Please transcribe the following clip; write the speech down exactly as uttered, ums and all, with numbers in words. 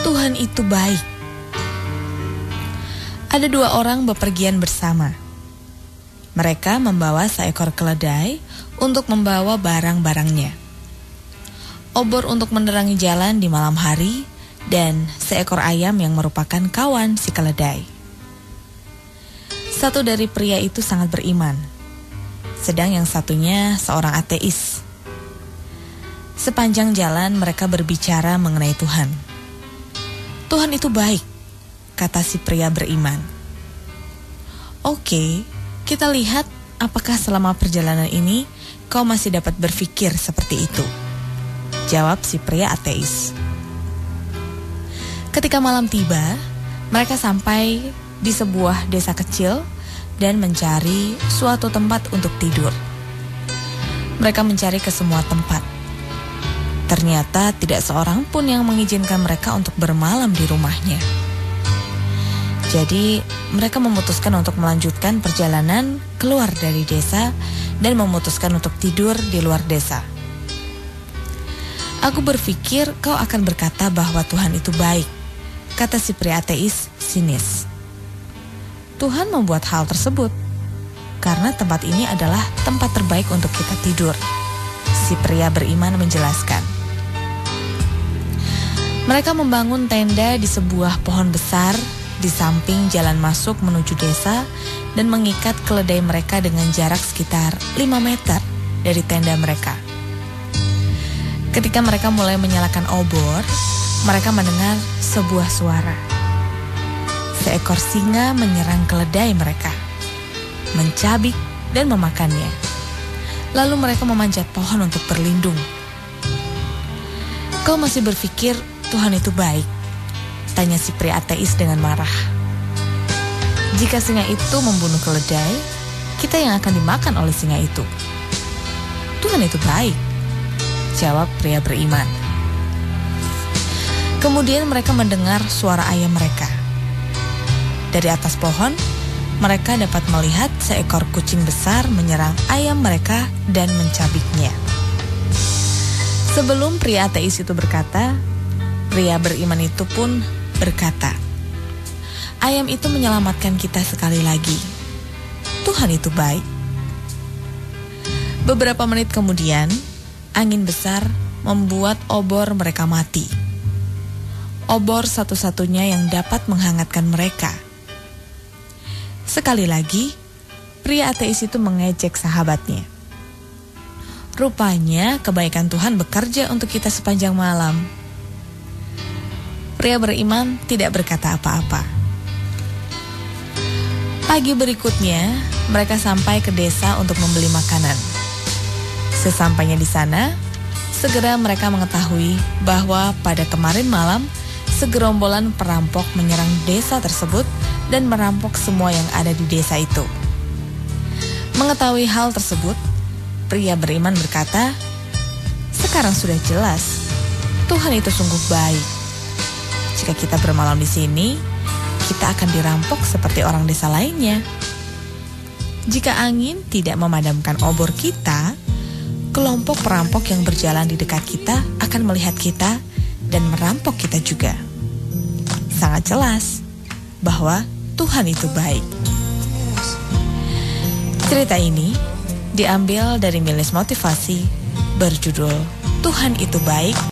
Tuhan itu baik. Ada dua orang bepergian bersama. Mereka membawa seekor keledai untuk membawa barang-barangnya, obor untuk menerangi jalan di malam hari, dan seekor ayam yang merupakan kawan si keledai. Satu dari pria itu sangat beriman, sedang yang satunya seorang ateis. Sepanjang jalan mereka berbicara mengenai Tuhan. Tuhan itu baik, kata si pria beriman. Oke, kita lihat apakah selama perjalanan ini kau masih dapat berpikir seperti itu, jawab si pria ateis. Ketika malam tiba, mereka sampai di sebuah desa kecil dan mencari suatu tempat untuk tidur. Mereka mencari ke semua tempat. Ternyata tidak seorang pun yang mengizinkan mereka untuk bermalam di rumahnya. Jadi mereka memutuskan untuk melanjutkan perjalanan keluar dari desa dan memutuskan untuk tidur di luar desa. Aku berpikir kau akan berkata bahwa Tuhan itu baik, kata si pria ateis sinis. Tuhan membuat hal tersebut karena tempat ini adalah tempat terbaik untuk kita tidur, si pria beriman menjelaskan. Mereka membangun tenda di sebuah pohon besar di samping jalan masuk menuju desa dan mengikat keledai mereka dengan jarak sekitar lima meter dari tenda mereka. Ketika mereka mulai menyalakan obor, mereka mendengar sebuah suara. Seekor singa menyerang keledai mereka, mencabik dan memakannya. Lalu mereka memanjat pohon untuk berlindung. Kau masih berpikir Tuhan itu baik? Tanya si pria ateis dengan marah. Jika singa itu membunuh keledai, kita yang akan dimakan oleh singa itu. Tuhan itu baik, jawab pria beriman. Kemudian mereka mendengar suara ayam mereka. Dari atas pohon, mereka dapat melihat seekor kucing besar menyerang ayam mereka dan mencabiknya. Sebelum pria ateis itu berkata, pria beriman itu pun berkata, ayam itu menyelamatkan kita sekali lagi. Tuhan itu baik. Beberapa menit kemudian, angin besar membuat obor mereka mati. Obor satu-satunya yang dapat menghangatkan mereka. Sekali lagi, pria ateis itu mengejek sahabatnya. Rupanya kebaikan Tuhan bekerja untuk kita sepanjang malam. Pria beriman tidak berkata apa-apa. Pagi berikutnya, mereka sampai ke desa untuk membeli makanan. Sesampainya di sana, segera mereka mengetahui bahwa pada kemarin malam, segerombolan perampok menyerang desa tersebut dan merampok semua yang ada di desa itu. Mengetahui hal tersebut, pria beriman berkata, sekarang sudah jelas, Tuhan itu sungguh baik. Jika kita bermalam di sini, kita akan dirampok seperti orang desa lainnya. Jika angin tidak memadamkan obor kita, kelompok perampok yang berjalan di dekat kita akan melihat kita dan merampok kita juga. Sangat jelas bahwa Tuhan itu baik. Cerita ini diambil dari milis motivasi berjudul Tuhan itu Baik